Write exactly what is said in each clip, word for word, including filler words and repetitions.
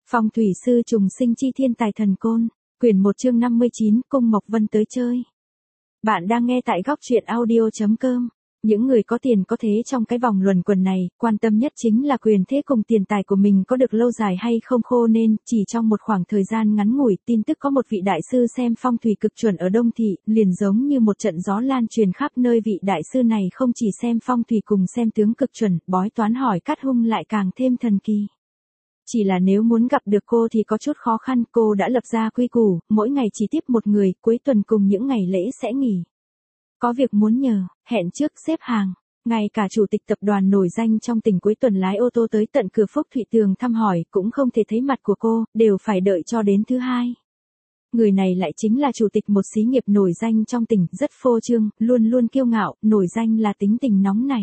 Phong thủy sư trùng sinh chi thiên tài thần côn, quyển một chương năm mươi chín, Cung Mộc Vân tới chơi. Bạn đang nghe tại góc truyện audio chấm com. Những người có tiền có thế trong cái vòng luẩn quẩn này, quan tâm nhất chính là quyền thế cùng tiền tài của mình có được lâu dài hay không, khô nên, chỉ trong một khoảng thời gian ngắn ngủi, tin tức có một vị đại sư xem phong thủy cực chuẩn ở Đông Thị, liền giống như một trận gió lan truyền khắp nơi. Vị đại sư này không chỉ xem phong thủy cùng xem tướng cực chuẩn, bói toán hỏi cát hung lại càng thêm thần kỳ. Chỉ là nếu muốn gặp được cô thì có chút khó khăn, cô đã lập ra quy củ, mỗi ngày chỉ tiếp một người, cuối tuần cùng những ngày lễ sẽ nghỉ. Có việc muốn nhờ, hẹn trước xếp hàng. Ngay cả chủ tịch tập đoàn nổi danh trong tỉnh cuối tuần lái ô tô tới tận cửa Phúc Thụy Tường thăm hỏi, cũng không thể thấy mặt của cô, đều phải đợi cho đến thứ hai. Người này lại chính là chủ tịch một xí nghiệp nổi danh trong tỉnh, rất phô trương, luôn luôn kiêu ngạo, nổi danh là tính tình nóng này.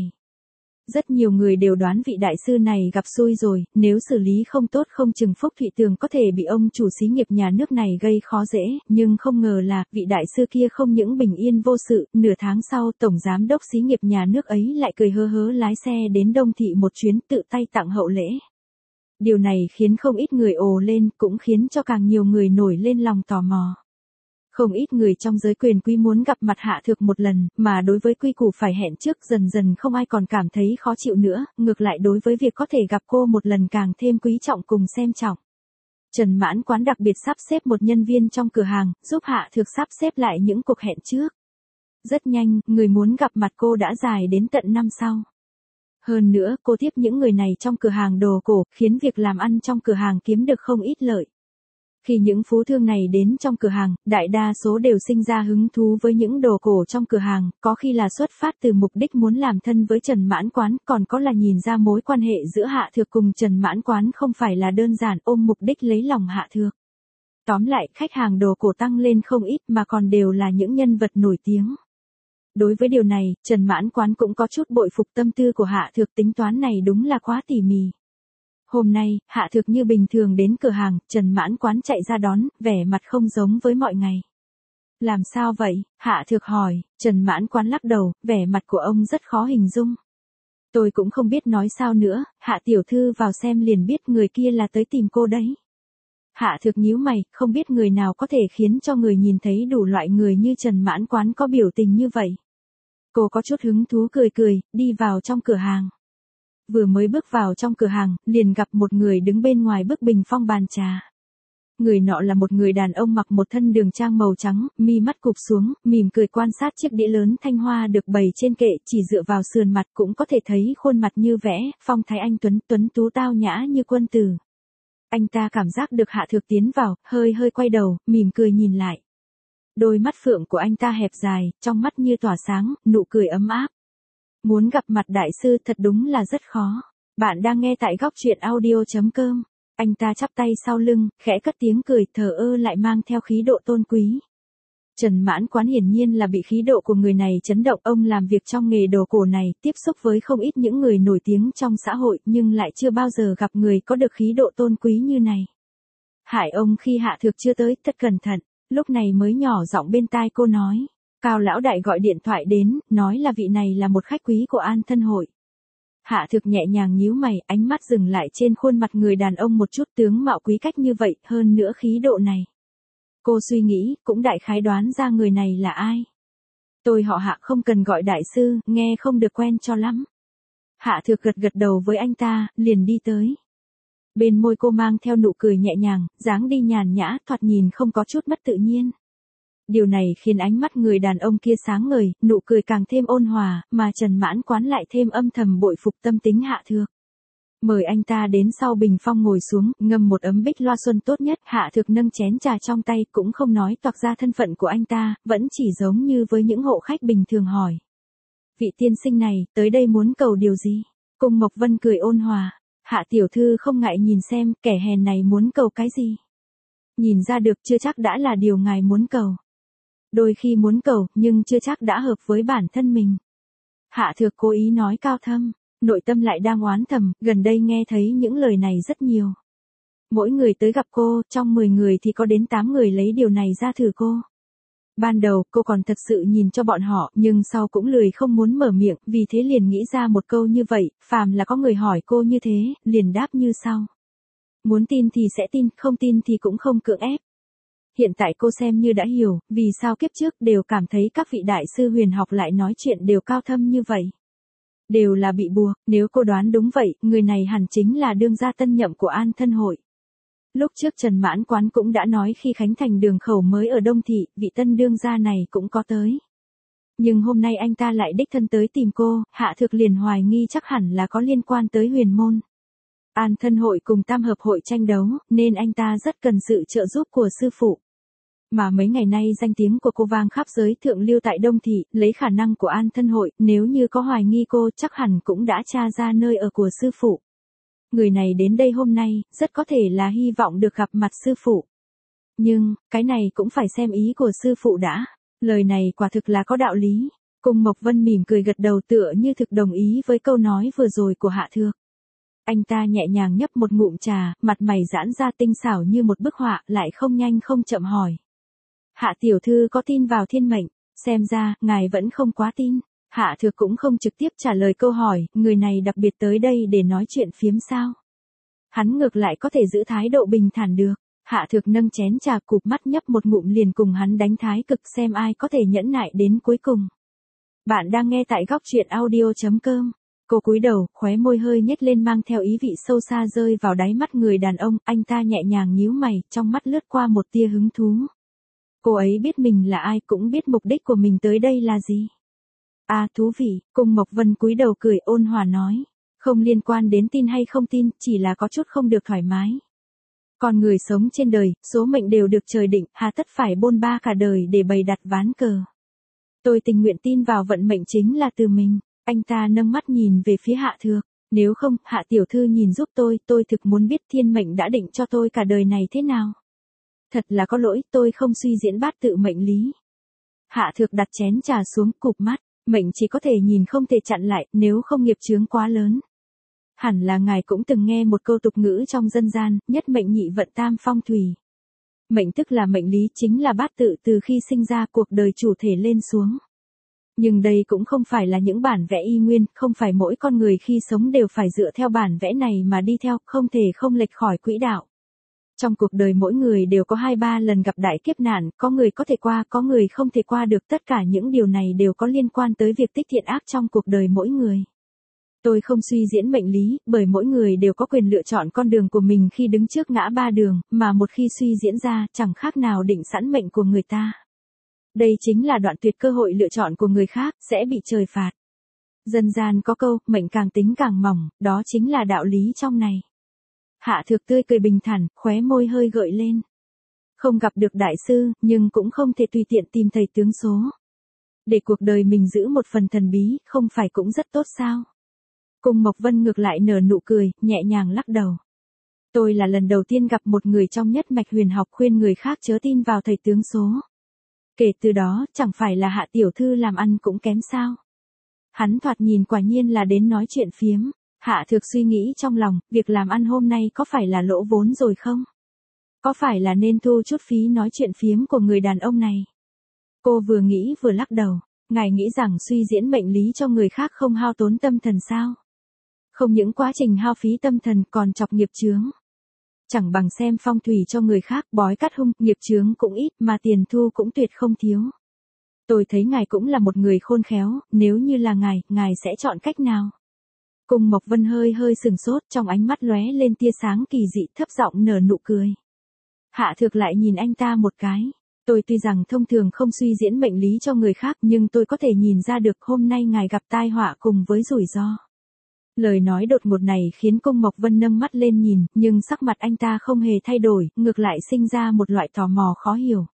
Rất nhiều người đều đoán vị đại sư này gặp xui rồi, nếu xử lý không tốt không chừng Phúc Thụy Tường có thể bị ông chủ xí nghiệp nhà nước này gây khó dễ, nhưng không ngờ là, vị đại sư kia không những bình yên vô sự, nửa tháng sau tổng giám đốc xí nghiệp nhà nước ấy lại cười hớ hớ lái xe đến Đông Thị một chuyến, tự tay tặng hậu lễ. Điều này khiến không ít người ồ lên, cũng khiến cho càng nhiều người nổi lên lòng tò mò. Không ít người trong giới quyền quý muốn gặp mặt Hạ Thược một lần, mà đối với quy củ phải hẹn trước dần dần không ai còn cảm thấy khó chịu nữa, ngược lại đối với việc có thể gặp cô một lần càng thêm quý trọng cùng xem trọng. Trần Mãn Quán đặc biệt sắp xếp một nhân viên trong cửa hàng, giúp Hạ Thược sắp xếp lại những cuộc hẹn trước. Rất nhanh, người muốn gặp mặt cô đã dài đến tận năm sau. Hơn nữa, cô tiếp những người này trong cửa hàng đồ cổ, khiến việc làm ăn trong cửa hàng kiếm được không ít lợi. Khi những phú thương này đến trong cửa hàng, đại đa số đều sinh ra hứng thú với những đồ cổ trong cửa hàng, có khi là xuất phát từ mục đích muốn làm thân với Trần Mãn Quán, còn có là nhìn ra mối quan hệ giữa Hạ Thược cùng Trần Mãn Quán không phải là đơn giản ôm mục đích lấy lòng Hạ Thược. Tóm lại, khách hàng đồ cổ tăng lên không ít mà còn đều là những nhân vật nổi tiếng. Đối với điều này, Trần Mãn Quán cũng có chút bội phục tâm tư của Hạ Thược, tính toán này đúng là quá tỉ mỉ. Hôm nay, Hạ Thược như bình thường đến cửa hàng, Trần Mãn Quán chạy ra đón, vẻ mặt không giống với mọi ngày. Làm sao vậy? Hạ Thược hỏi, Trần Mãn Quán lắc đầu, vẻ mặt của ông rất khó hình dung. Tôi cũng không biết nói sao nữa, Hạ tiểu thư vào xem liền biết người kia là tới tìm cô đấy. Hạ Thược nhíu mày, không biết người nào có thể khiến cho người nhìn thấy đủ loại người như Trần Mãn Quán có biểu tình như vậy. Cô có chút hứng thú cười cười, đi vào trong cửa hàng. Vừa mới bước vào trong cửa hàng, liền gặp một người đứng bên ngoài bức bình phong bàn trà. Người nọ là một người đàn ông mặc một thân đường trang màu trắng, mi mắt cụp xuống, mỉm cười quan sát chiếc đĩa lớn thanh hoa được bày trên kệ, chỉ dựa vào sườn mặt cũng có thể thấy khuôn mặt như vẽ, phong thái anh tuấn, tuấn tú tao nhã như quân tử. Anh ta cảm giác được Hạ Thược tiến vào, hơi hơi quay đầu, mỉm cười nhìn lại. Đôi mắt phượng của anh ta hẹp dài, trong mắt như tỏa sáng, nụ cười ấm áp. Muốn gặp mặt đại sư thật đúng là rất khó. Bạn đang nghe tại góc truyện audio chấm com. Anh ta chắp tay sau lưng, khẽ cất tiếng cười, thờ ơ lại mang theo khí độ tôn quý. Trần Mãn Quán hiển nhiên là bị khí độ của người này chấn động. Ông làm việc trong nghề đồ cổ này, tiếp xúc với không ít những người nổi tiếng trong xã hội, nhưng lại chưa bao giờ gặp người có được khí độ tôn quý như này. Hại ông khi Hạ Thược chưa tới, thật cẩn thận, lúc này mới nhỏ giọng bên tai cô nói. Cao lão đại gọi điện thoại đến, nói là vị này là một khách quý của An Thân hội. Hạ Thược nhẹ nhàng nhíu mày, ánh mắt dừng lại trên khuôn mặt người đàn ông một chút, tướng mạo quý cách như vậy, hơn nữa khí độ này. Cô suy nghĩ, cũng đại khái đoán ra người này là ai. Tôi họ Hạ, không cần gọi đại sư, nghe không được quen cho lắm. Hạ Thược gật gật đầu với anh ta, liền đi tới. Bên môi cô mang theo nụ cười nhẹ nhàng, dáng đi nhàn nhã, thoạt nhìn không có chút mất tự nhiên. Điều này khiến ánh mắt người đàn ông kia sáng ngời, nụ cười càng thêm ôn hòa, mà Trần Mãn Quán lại thêm âm thầm bội phục tâm tính Hạ Thược. Mời anh ta đến sau bình phong ngồi xuống, ngâm một ấm bích loa xuân tốt nhất. Hạ Thược nâng chén trà trong tay, cũng không nói toạc ra thân phận của anh ta, vẫn chỉ giống như với những hộ khách bình thường hỏi. Vị tiên sinh này, tới đây muốn cầu điều gì? Cung Mộc Vân cười ôn hòa. Hạ tiểu thư không ngại nhìn xem, kẻ hèn này muốn cầu cái gì? Nhìn ra được chưa chắc đã là điều ngài muốn cầu. Đôi khi muốn cầu, nhưng chưa chắc đã hợp với bản thân mình. Hạ Thược cố ý nói cao thâm, nội tâm lại đang oán thầm, gần đây nghe thấy những lời này rất nhiều. Mỗi người tới gặp cô, trong mười người thì có đến tám người lấy điều này ra thử cô. Ban đầu, cô còn thật sự nhìn cho bọn họ, nhưng sau cũng lười không muốn mở miệng, vì thế liền nghĩ ra một câu như vậy, phàm là có người hỏi cô như thế, liền đáp như sau. Muốn tin thì sẽ tin, không tin thì cũng không cưỡng ép. Hiện tại cô xem như đã hiểu, vì sao kiếp trước đều cảm thấy các vị đại sư huyền học lại nói chuyện đều cao thâm như vậy. Đều là bị buộc, nếu cô đoán đúng vậy, người này hẳn chính là đương gia tân nhậm của An Thân Hội. Lúc trước Trần Mãn Quán cũng đã nói khi khánh thành đường khẩu mới ở Đông Thị, vị tân đương gia này cũng có tới. Nhưng hôm nay anh ta lại đích thân tới tìm cô, Hạ Thược liền hoài nghi chắc hẳn là có liên quan tới huyền môn. An Thân Hội cùng Tam Hợp Hội tranh đấu, nên anh ta rất cần sự trợ giúp của sư phụ. Mà mấy ngày nay danh tiếng của cô vang khắp giới thượng lưu tại Đông Thị, lấy khả năng của An Thân Hội, nếu như có hoài nghi cô chắc hẳn cũng đã tra ra nơi ở của sư phụ. Người này đến đây hôm nay, rất có thể là hy vọng được gặp mặt sư phụ. Nhưng, cái này cũng phải xem ý của sư phụ đã. Lời này quả thực là có đạo lý. Cung Mộc Vân mỉm cười gật đầu tựa như thực đồng ý với câu nói vừa rồi của Hạ Thược. Anh ta nhẹ nhàng nhấp một ngụm trà, mặt mày giãn ra tinh xảo như một bức họa, lại không nhanh không chậm hỏi. Hạ tiểu thư có tin vào thiên mệnh, xem ra, ngài vẫn không quá tin. Hạ Thược cũng không trực tiếp trả lời câu hỏi, người này đặc biệt tới đây để nói chuyện phiếm sao. Hắn ngược lại có thể giữ thái độ bình thản được. Hạ Thược nâng chén trà cụp mắt nhấp một ngụm liền cùng hắn đánh thái cực xem ai có thể nhẫn nại đến cuối cùng. Bạn đang nghe tại góc truyện audio chấm com. Cô cúi đầu, khóe môi hơi nhếch lên mang theo ý vị sâu xa rơi vào đáy mắt người đàn ông, anh ta nhẹ nhàng nhíu mày, trong mắt lướt qua một tia hứng thú. Cô ấy biết mình là ai, cũng biết mục đích của mình tới đây là gì. À thú vị, Cung Mộc Vân cúi đầu cười ôn hòa nói. Không liên quan đến tin hay không tin, chỉ là có chút không được thoải mái. Con người sống trên đời, số mệnh đều được trời định, hà tất phải bôn ba cả đời để bày đặt ván cờ. Tôi tình nguyện tin vào vận mệnh chính là từ mình. Anh ta nâng mắt nhìn về phía Hạ Thược. Nếu không, Hạ tiểu thư nhìn giúp tôi, tôi thực muốn biết thiên mệnh đã định cho tôi cả đời này thế nào. Thật là có lỗi, tôi không suy diễn bát tự mệnh lý. Hạ Thược đặt chén trà xuống, cụp mắt. Mệnh chỉ có thể nhìn không thể chặn lại, nếu không nghiệp chướng quá lớn. Hẳn là ngài cũng từng nghe một câu tục ngữ trong dân gian, nhất mệnh nhị vận tam phong thủy. Mệnh tức là mệnh lý, chính là bát tự từ khi sinh ra cuộc đời chủ thể lên xuống. Nhưng đây cũng không phải là những bản vẽ y nguyên, không phải mỗi con người khi sống đều phải dựa theo bản vẽ này mà đi theo, không thể không lệch khỏi quỹ đạo. Trong cuộc đời mỗi người đều có hai ba lần gặp đại kiếp nạn, có người có thể qua, có người không thể qua được, tất cả những điều này đều có liên quan tới việc tích thiện ác trong cuộc đời mỗi người. Tôi không suy diễn mệnh lý, bởi mỗi người đều có quyền lựa chọn con đường của mình khi đứng trước ngã ba đường, mà một khi suy diễn ra, chẳng khác nào định sẵn mệnh của người ta. Đây chính là đoạn tuyệt cơ hội lựa chọn của người khác, sẽ bị trời phạt. Dân gian có câu, mệnh càng tính càng mỏng, đó chính là đạo lý trong này. Hạ Thược tươi cười bình thản, khóe môi hơi gợi lên. Không gặp được đại sư, nhưng cũng không thể tùy tiện tìm thầy tướng số. Để cuộc đời mình giữ một phần thần bí, không phải cũng rất tốt sao? Cung Mộc Vân ngược lại nở nụ cười, nhẹ nhàng lắc đầu. Tôi là lần đầu tiên gặp một người trong nhất mạch huyền học khuyên người khác chớ tin vào thầy tướng số. Kể từ đó, chẳng phải là Hạ tiểu thư làm ăn cũng kém sao? Hắn thoạt nhìn quả nhiên là đến nói chuyện phiếm. Hạ Thược suy nghĩ trong lòng, việc làm ăn hôm nay có phải là lỗ vốn rồi không? Có phải là nên thu chút phí nói chuyện phiếm của người đàn ông này? Cô vừa nghĩ vừa lắc đầu, ngài nghĩ rằng suy diễn mệnh lý cho người khác không hao tốn tâm thần sao? Không những quá trình hao phí tâm thần còn chọc nghiệp chướng. Chẳng bằng xem phong thủy cho người khác, bói cát hung, nghiệp chướng cũng ít mà tiền thu cũng tuyệt không thiếu. Tôi thấy ngài cũng là một người khôn khéo, nếu như là ngài, ngài sẽ chọn cách nào? Cung Mộc Vân hơi hơi sừng sốt, trong ánh mắt lóe lên tia sáng kỳ dị, thấp giọng nở nụ cười. Hạ Thược lại nhìn anh ta một cái. Tôi tuy rằng thông thường không suy diễn mệnh lý cho người khác, nhưng tôi có thể nhìn ra được hôm nay ngài gặp tai họa cùng với rủi ro. Lời nói đột ngột này khiến Cung Mộc Vân nâng mắt lên nhìn, nhưng sắc mặt anh ta không hề thay đổi, ngược lại sinh ra một loại tò mò khó hiểu.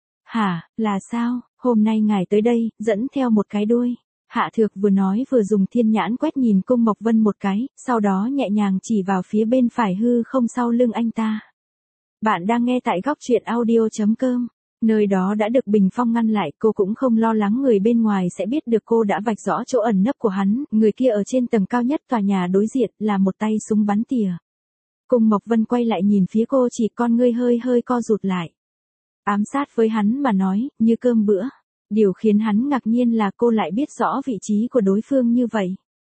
Hả, là sao, hôm nay ngài tới đây, dẫn theo một cái đuôi. Hạ Thược vừa nói vừa dùng thiên nhãn quét nhìn Cung Mộc Vân một cái, sau đó nhẹ nhàng chỉ vào phía bên phải hư không sau lưng anh ta. Bạn đang nghe tại góc truyện audio chấm com. Nơi đó đã được bình phong ngăn lại, cô cũng không lo lắng người bên ngoài sẽ biết được cô đã vạch rõ chỗ ẩn nấp của hắn, người kia ở trên tầng cao nhất tòa nhà đối diện là một tay súng bắn tỉa. Cung Mộc Vân quay lại nhìn phía cô, chỉ con ngươi hơi hơi co rụt lại. Ám sát với hắn mà nói, như cơm bữa. Điều khiến hắn ngạc nhiên là cô lại biết rõ vị trí của đối phương như vậy.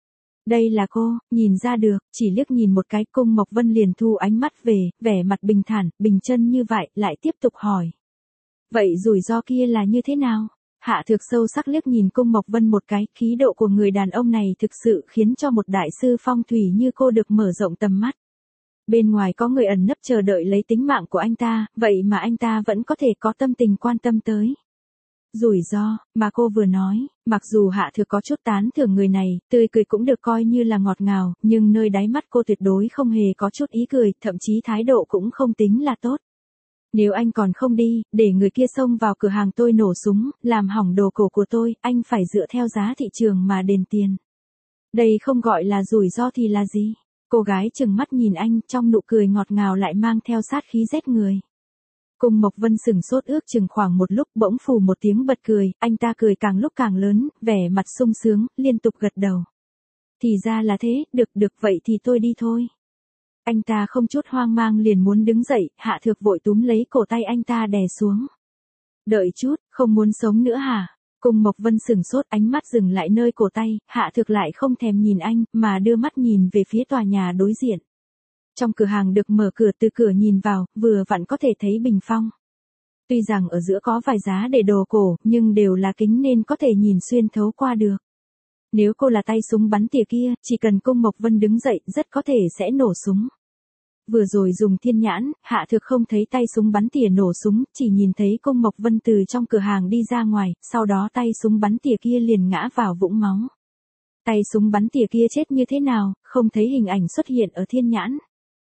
Đây là cô, nhìn ra được, chỉ liếc nhìn một cái Cung Mộc Vân liền thu ánh mắt về, vẻ mặt bình thản, bình chân như vậy, lại tiếp tục hỏi. Vậy rủi ro kia là như thế nào? Hạ Thược sâu sắc liếc nhìn Cung Mộc Vân một cái, khí độ của người đàn ông này thực sự khiến cho một đại sư phong thủy như cô được mở rộng tầm mắt. Bên ngoài có người ẩn nấp chờ đợi lấy tính mạng của anh ta, vậy mà anh ta vẫn có thể có tâm tình quan tâm tới. Rủi ro, mà cô vừa nói, mặc dù Hạ Thược có chút tán thưởng người này, tươi cười cũng được coi như là ngọt ngào, nhưng nơi đáy mắt cô tuyệt đối không hề có chút ý cười, thậm chí thái độ cũng không tính là tốt. Nếu anh còn không đi, để người kia xông vào cửa hàng tôi nổ súng, làm hỏng đồ cổ của tôi, anh phải dựa theo giá thị trường mà đền tiền. Đây không gọi là rủi ro thì là gì? Cô gái trừng mắt nhìn anh, trong nụ cười ngọt ngào lại mang theo sát khí rét người. Cung Mộc Vân sừng sốt ước chừng khoảng một lúc, bỗng phù một tiếng bật cười, anh ta cười càng lúc càng lớn, vẻ mặt sung sướng, liên tục gật đầu. Thì ra là thế, được được vậy thì tôi đi thôi. Anh ta không chút hoang mang liền muốn đứng dậy, Hạ Thược vội túm lấy cổ tay anh ta đè xuống. Đợi chút, không muốn sống nữa hả? Cung Mộc Vân sừng sốt, ánh mắt dừng lại nơi cổ tay, Hạ Thược lại không thèm nhìn anh, mà đưa mắt nhìn về phía tòa nhà đối diện. Trong cửa hàng được mở cửa, từ cửa nhìn vào, vừa vặn có thể thấy bình phong. Tuy rằng ở giữa có vài giá để đồ cổ, nhưng đều là kính nên có thể nhìn xuyên thấu qua được. Nếu cô là tay súng bắn tỉa kia, chỉ cần Cung Mộc Vân đứng dậy, rất có thể sẽ nổ súng. Vừa rồi dùng thiên nhãn, Hạ Thược không thấy tay súng bắn tỉa nổ súng, chỉ nhìn thấy Cung Mộc Vân từ trong cửa hàng đi ra ngoài, sau đó tay súng bắn tỉa kia liền ngã vào vũng máu. Tay súng bắn tỉa kia chết như thế nào, không thấy hình ảnh xuất hiện ở thiên nhãn.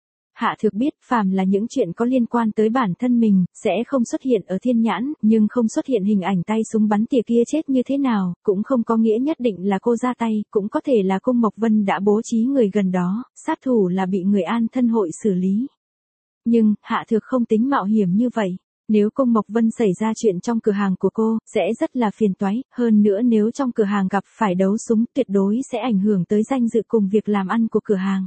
Hạ Thược biết, phàm là những chuyện có liên quan tới bản thân mình, sẽ không xuất hiện ở thiên nhãn, nhưng không xuất hiện hình ảnh tay súng bắn tỉa kia chết như thế nào, cũng không có nghĩa nhất định là cô ra tay, cũng có thể là Cung Mộc Vân đã bố trí người gần đó, sát thủ là bị người an thân hội xử lý. Nhưng, Hạ Thược không tính mạo hiểm như vậy. Nếu Cung Mộc Vân xảy ra chuyện trong cửa hàng của cô, sẽ rất là phiền toái, hơn nữa nếu trong cửa hàng gặp phải đấu súng, tuyệt đối sẽ ảnh hưởng tới danh dự cùng việc làm ăn của cửa hàng.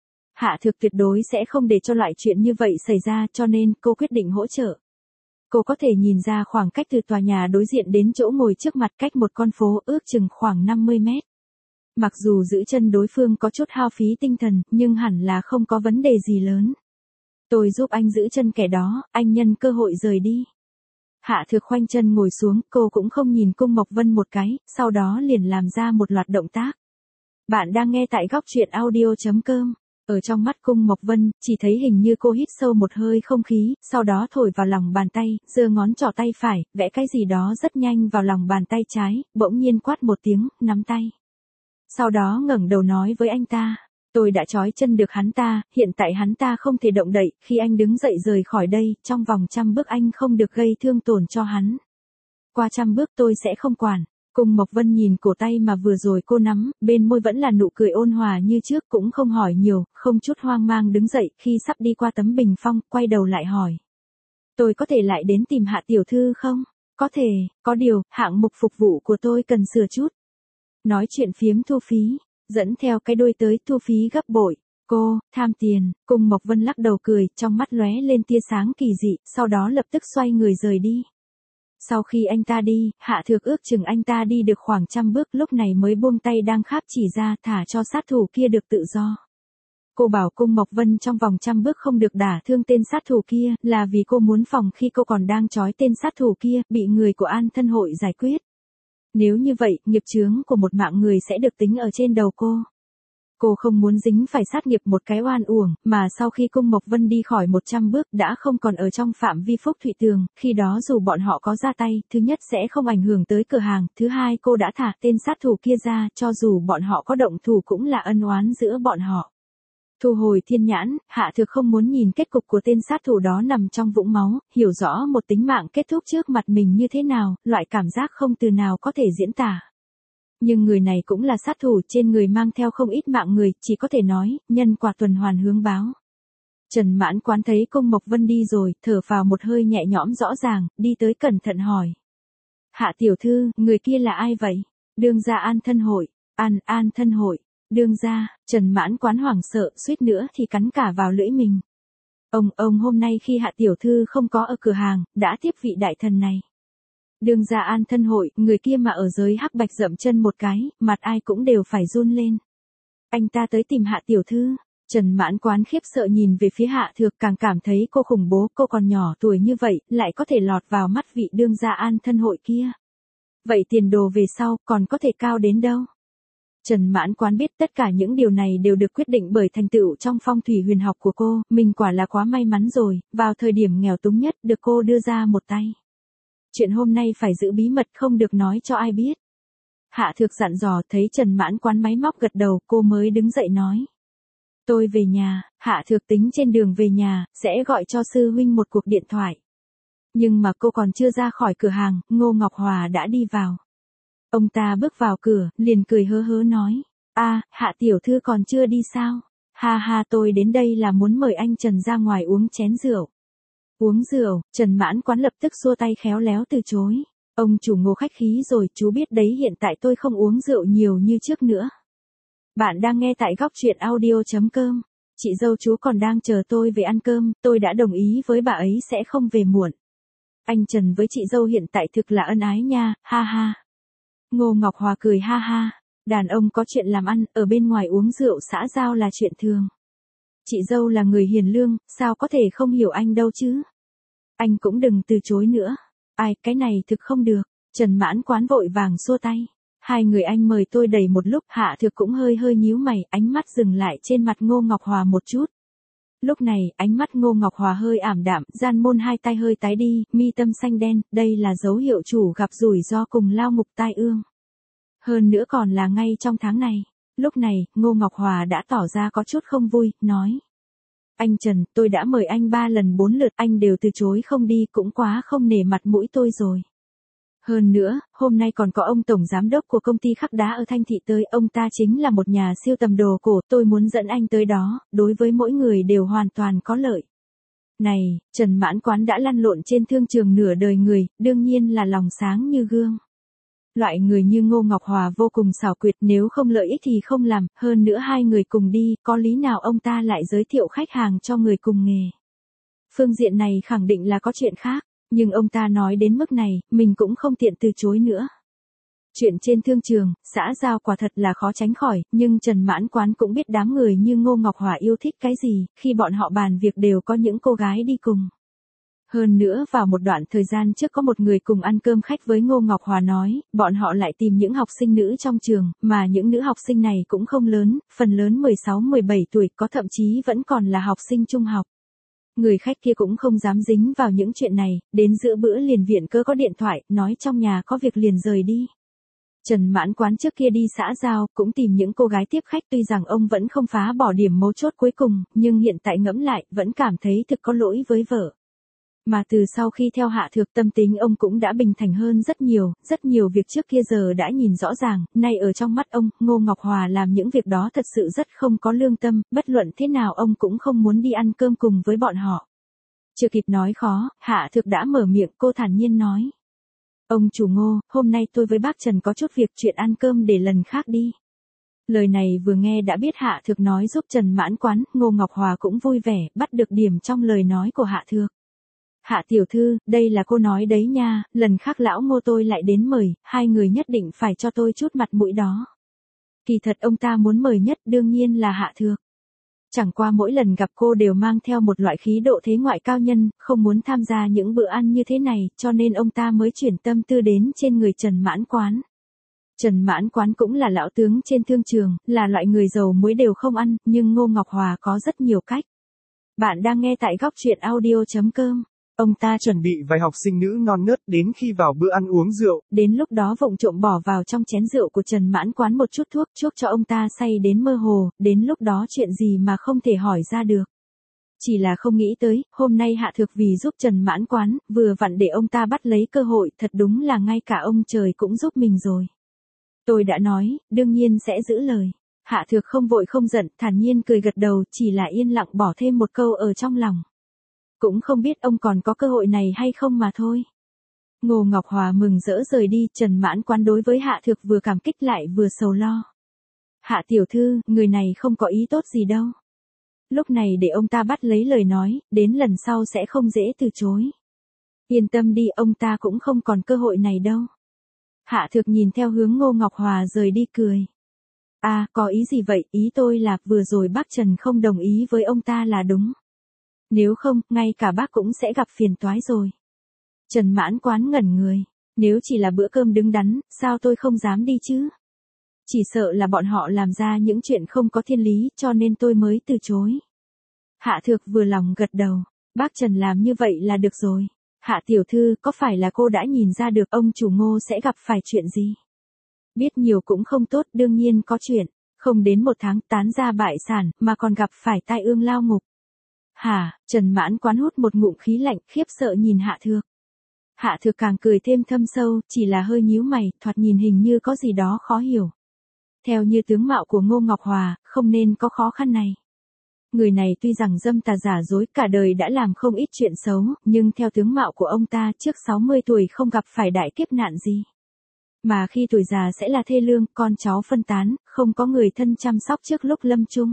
Hạ Thược tuyệt đối sẽ không để cho loại chuyện như vậy xảy ra, cho nên cô quyết định hỗ trợ. Cô có thể nhìn ra khoảng cách từ tòa nhà đối diện đến chỗ ngồi trước mặt cách một con phố ước chừng khoảng năm mươi mét. Mặc dù giữ chân đối phương có chút hao phí tinh thần, nhưng hẳn là không có vấn đề gì lớn. Tôi giúp anh giữ chân kẻ đó, anh nhân cơ hội rời đi. Hạ Thược khoanh chân ngồi xuống, cô cũng không nhìn Cung Mộc Vân một cái, sau đó liền làm ra một loạt động tác. Bạn đang nghe tại góc truyện audio chấm com. Ở trong mắt Cung Mộc Vân, chỉ thấy hình như cô hít sâu một hơi không khí, sau đó thổi vào lòng bàn tay, giơ ngón trỏ tay phải, vẽ cái gì đó rất nhanh vào lòng bàn tay trái, bỗng nhiên quát một tiếng, nắm tay. Sau đó ngẩng đầu nói với anh ta, tôi đã trói chân được hắn ta, hiện tại hắn ta không thể động đậy, khi anh đứng dậy rời khỏi đây, trong vòng trăm bước anh không được gây thương tổn cho hắn. Qua trăm bước tôi sẽ không quản. Cung Mộc Vân nhìn cổ tay mà vừa rồi cô nắm, bên môi vẫn là nụ cười ôn hòa như trước, cũng không hỏi nhiều, không chút hoang mang đứng dậy, khi sắp đi qua tấm bình phong, quay đầu lại hỏi. Tôi có thể lại đến tìm Hạ tiểu thư không? Có thể, có điều, hạng mục phục vụ của tôi cần sửa chút. Nói chuyện phiếm thu phí, dẫn theo cái đuôi tới thu phí gấp bội. Cô, tham tiền, Cung Mộc Vân lắc đầu cười, trong mắt lóe lên tia sáng kỳ dị, sau đó lập tức xoay người rời đi. Sau khi anh ta đi, Hạ Thược ước chừng anh ta đi được khoảng trăm bước, lúc này mới buông tay đang kháp chỉ ra, thả cho sát thủ kia được tự do. Cô bảo Cung Mộc Vân trong vòng trăm bước không được đả thương tên sát thủ kia, là vì cô muốn phòng khi cô còn đang trói tên sát thủ kia, bị người của an thân hội giải quyết. Nếu như vậy, nghiệp chướng của một mạng người sẽ được tính ở trên đầu cô. Cô không muốn dính phải sát nghiệp một cái oan uổng, mà sau khi Cung Mộc Vân đi khỏi một trăm bước đã không còn ở trong phạm vi Phúc Thụy Tường, khi đó dù bọn họ có ra tay, thứ nhất sẽ không ảnh hưởng tới cửa hàng, thứ hai cô đã thả tên sát thủ kia ra, cho dù bọn họ có động thủ cũng là ân oán giữa bọn họ. Thu hồi thiên nhãn, Hạ Thược không muốn nhìn kết cục của tên sát thủ đó nằm trong vũng máu, hiểu rõ một tính mạng kết thúc trước mặt mình như thế nào, loại cảm giác không từ nào có thể diễn tả. Nhưng người này cũng là sát thủ, trên người mang theo không ít mạng người, chỉ có thể nói, nhân quả tuần hoàn hướng báo. Trần Mãn Quán thấy Cung Mộc Vân đi rồi, thở vào một hơi nhẹ nhõm rõ ràng, đi tới cẩn thận hỏi. Hạ tiểu thư, người kia là ai vậy? Đương gia an thân hội, an, an thân hội, đương gia, Trần Mãn Quán hoảng sợ, suýt nữa thì cắn cả vào lưỡi mình. Ông, ông hôm nay khi Hạ tiểu thư không có ở cửa hàng, đã tiếp vị đại thần này. Đương gia an thân hội, người kia mà ở giới hắc bạch dậm chân một cái, mặt ai cũng đều phải run lên. Anh ta tới tìm Hạ tiểu thư. Trần Mãn Quán khiếp sợ nhìn về phía Hạ Thược, càng cảm thấy cô khủng bố, cô còn nhỏ tuổi như vậy, lại có thể lọt vào mắt vị đương gia An thân hội kia. Vậy tiền đồ về sau còn có thể cao đến đâu? Trần Mãn Quán biết tất cả những điều này đều được quyết định bởi thành tựu trong phong thủy huyền học của cô, mình quả là quá may mắn rồi, vào thời điểm nghèo túng nhất được cô đưa ra một tay. Chuyện hôm nay phải giữ bí mật, không được nói cho ai biết. Hạ Thược dặn dò, thấy Trần Mãn Quán máy móc gật đầu, cô mới đứng dậy nói. Tôi về nhà. Hạ Thược tính trên đường về nhà, sẽ gọi cho sư huynh một cuộc điện thoại. Nhưng mà cô còn chưa ra khỏi cửa hàng, Ngô Ngọc Hòa đã đi vào. Ông ta bước vào cửa, liền cười hớ hớ nói. A, Hạ tiểu thư còn chưa đi sao? Ha ha, tôi đến đây là muốn mời anh Trần ra ngoài uống chén rượu. Uống rượu? Trần Mãn Quán lập tức xua tay khéo léo từ chối. Ông chủ Ngô khách khí rồi, chú biết đấy, hiện tại tôi không uống rượu nhiều như trước nữa. Bạn đang nghe tại góc truyện audio chấm com. Chị dâu chú còn đang chờ tôi về ăn cơm, tôi đã đồng ý với bà ấy sẽ không về muộn. Anh Trần với chị dâu hiện tại thực là ân ái nha, ha ha. Ngô Ngọc Hòa cười ha ha. Đàn ông có chuyện làm ăn, ở bên ngoài uống rượu xã giao là chuyện thường. Chị dâu là người hiền lương, sao có thể không hiểu anh đâu chứ. Anh cũng đừng từ chối nữa. Ai, cái này thực không được. Trần Mãn Quán vội vàng xua tay. Hai người anh mời tôi đầy một lúc. Hạ Thược cũng hơi hơi nhíu mày, ánh mắt dừng lại trên mặt Ngô Ngọc Hòa một chút. Lúc này, ánh mắt Ngô Ngọc Hòa hơi ảm đạm, gian môn hai tay hơi tái đi, mi tâm xanh đen, đây là dấu hiệu chủ gặp rủi ro cùng lao ngục tai ương. Hơn nữa còn là ngay trong tháng này. Lúc này, Ngô Ngọc Hòa đã tỏ ra có chút không vui, nói. Anh Trần, tôi đã mời anh ba lần bốn lượt, anh đều từ chối không đi, cũng quá không nể mặt mũi tôi rồi. Hơn nữa, hôm nay còn có ông tổng giám đốc của công ty khắc đá ở Thanh Thị tới, ông ta chính là một nhà siêu tầm đồ cổ, tôi muốn dẫn anh tới đó, đối với mỗi người đều hoàn toàn có lợi. Này, Trần Mãn Quán đã lăn lộn trên thương trường nửa đời người, đương nhiên là lòng sáng như gương. Loại người như Ngô Ngọc Hòa vô cùng xảo quyệt, nếu không lợi ích thì không làm, hơn nữa hai người cùng đi, có lý nào ông ta lại giới thiệu khách hàng cho người cùng nghề. Phương diện này khẳng định là có chuyện khác, nhưng ông ta nói đến mức này, mình cũng không tiện từ chối nữa. Chuyện trên thương trường, xã giao quả thật là khó tránh khỏi, nhưng Trần Mãn Quán cũng biết đám người như Ngô Ngọc Hòa yêu thích cái gì, khi bọn họ bàn việc đều có những cô gái đi cùng. Hơn nữa vào một đoạn thời gian trước có một người cùng ăn cơm khách với Ngô Ngọc Hòa nói, bọn họ lại tìm những học sinh nữ trong trường, mà những nữ học sinh này cũng không lớn, phần lớn mười sáu mười bảy tuổi, có thậm chí vẫn còn là học sinh trung học. Người khách kia cũng không dám dính vào những chuyện này, đến giữa bữa liền viện cớ có điện thoại, nói trong nhà có việc liền rời đi. Trần Mãn Quán trước kia đi xã giao, cũng tìm những cô gái tiếp khách, tuy rằng ông vẫn không phá bỏ điểm mấu chốt cuối cùng, nhưng hiện tại ngẫm lại, vẫn cảm thấy thực có lỗi với vợ. Mà từ sau khi theo Hạ Thược, tâm tính ông cũng đã bình thản hơn rất nhiều, rất nhiều việc trước kia giờ đã nhìn rõ ràng, nay ở trong mắt ông, Ngô Ngọc Hòa làm những việc đó thật sự rất không có lương tâm, bất luận thế nào ông cũng không muốn đi ăn cơm cùng với bọn họ. Chưa kịp nói khó, Hạ Thược đã mở miệng, cô thản nhiên nói. Ông chủ Ngô, hôm nay tôi với bác Trần có chút việc, chuyện ăn cơm để lần khác đi. Lời này vừa nghe đã biết Hạ Thược nói giúp Trần Mãn Quán, Ngô Ngọc Hòa cũng vui vẻ, bắt được điểm trong lời nói của Hạ Thược. Hạ tiểu thư, đây là cô nói đấy nha, lần khác lão Ngô tôi lại đến mời, hai người nhất định phải cho tôi chút mặt mũi đó. Kỳ thật ông ta muốn mời nhất đương nhiên là Hạ Thược. Chẳng qua mỗi lần gặp cô đều mang theo một loại khí độ thế ngoại cao nhân, không muốn tham gia những bữa ăn như thế này, cho nên ông ta mới chuyển tâm tư đến trên người Trần Mãn Quán. Trần Mãn Quán cũng là lão tướng trên thương trường, là loại người giàu muối đều không ăn, nhưng Ngô Ngọc Hòa có rất nhiều cách. Bạn đang nghe tại góc truyện audio chấm com. Ông ta chuẩn bị vài học sinh nữ non nớt đến khi vào bữa ăn uống rượu. Đến lúc đó vụng trộm bỏ vào trong chén rượu của Trần Mãn Quán một chút thuốc, chuốc cho ông ta say đến mơ hồ, đến lúc đó chuyện gì mà không thể hỏi ra được. Chỉ là không nghĩ tới, hôm nay Hạ Thược vì giúp Trần Mãn Quán, vừa vặn để ông ta bắt lấy cơ hội, thật đúng là ngay cả ông trời cũng giúp mình rồi. Tôi đã nói, đương nhiên sẽ giữ lời. Hạ Thược không vội không giận, thản nhiên cười gật đầu, chỉ là yên lặng bỏ thêm một câu ở trong lòng. Cũng không biết ông còn có cơ hội này hay không mà thôi. Ngô Ngọc Hòa mừng rỡ rời đi, Trần Mãn Quán đối với Hạ Thược vừa cảm kích lại vừa sầu lo. Hạ tiểu thư, người này không có ý tốt gì đâu. Lúc này để ông ta bắt lấy lời nói, đến lần sau sẽ không dễ từ chối. Yên tâm đi, ông ta cũng không còn cơ hội này đâu. Hạ Thược nhìn theo hướng Ngô Ngọc Hòa rời đi cười. À, có ý gì vậy? Ý tôi là vừa rồi bác Trần không đồng ý với ông ta là đúng. Nếu không, ngay cả bác cũng sẽ gặp phiền toái rồi. Trần Mãn Quán ngẩn người. Nếu chỉ là bữa cơm đứng đắn, sao tôi không dám đi chứ? Chỉ sợ là bọn họ làm ra những chuyện không có thiên lý, cho nên tôi mới từ chối. Hạ Thược vừa lòng gật đầu. Bác Trần làm như vậy là được rồi. Hạ tiểu thư, có phải là cô đã nhìn ra được ông chủ Ngô sẽ gặp phải chuyện gì? Biết nhiều cũng không tốt, đương nhiên có chuyện. Không đến một tháng tán ra bại sản, mà còn gặp phải tai ương lao ngục. Hả? Trần Mãn Quán hút một ngụm khí lạnh, khiếp sợ nhìn Hạ Thược. Hạ Thược càng cười thêm thâm sâu, chỉ là hơi nhíu mày, thoạt nhìn hình như có gì đó khó hiểu. Theo như tướng mạo của Ngô Ngọc Hòa, không nên có khó khăn này. Người này tuy rằng dâm tà giả dối cả đời đã làm không ít chuyện xấu, nhưng theo tướng mạo của ông ta trước sáu mươi tuổi không gặp phải đại kiếp nạn gì. Mà khi tuổi già sẽ là thê lương, con cháu phân tán, không có người thân chăm sóc trước lúc lâm chung.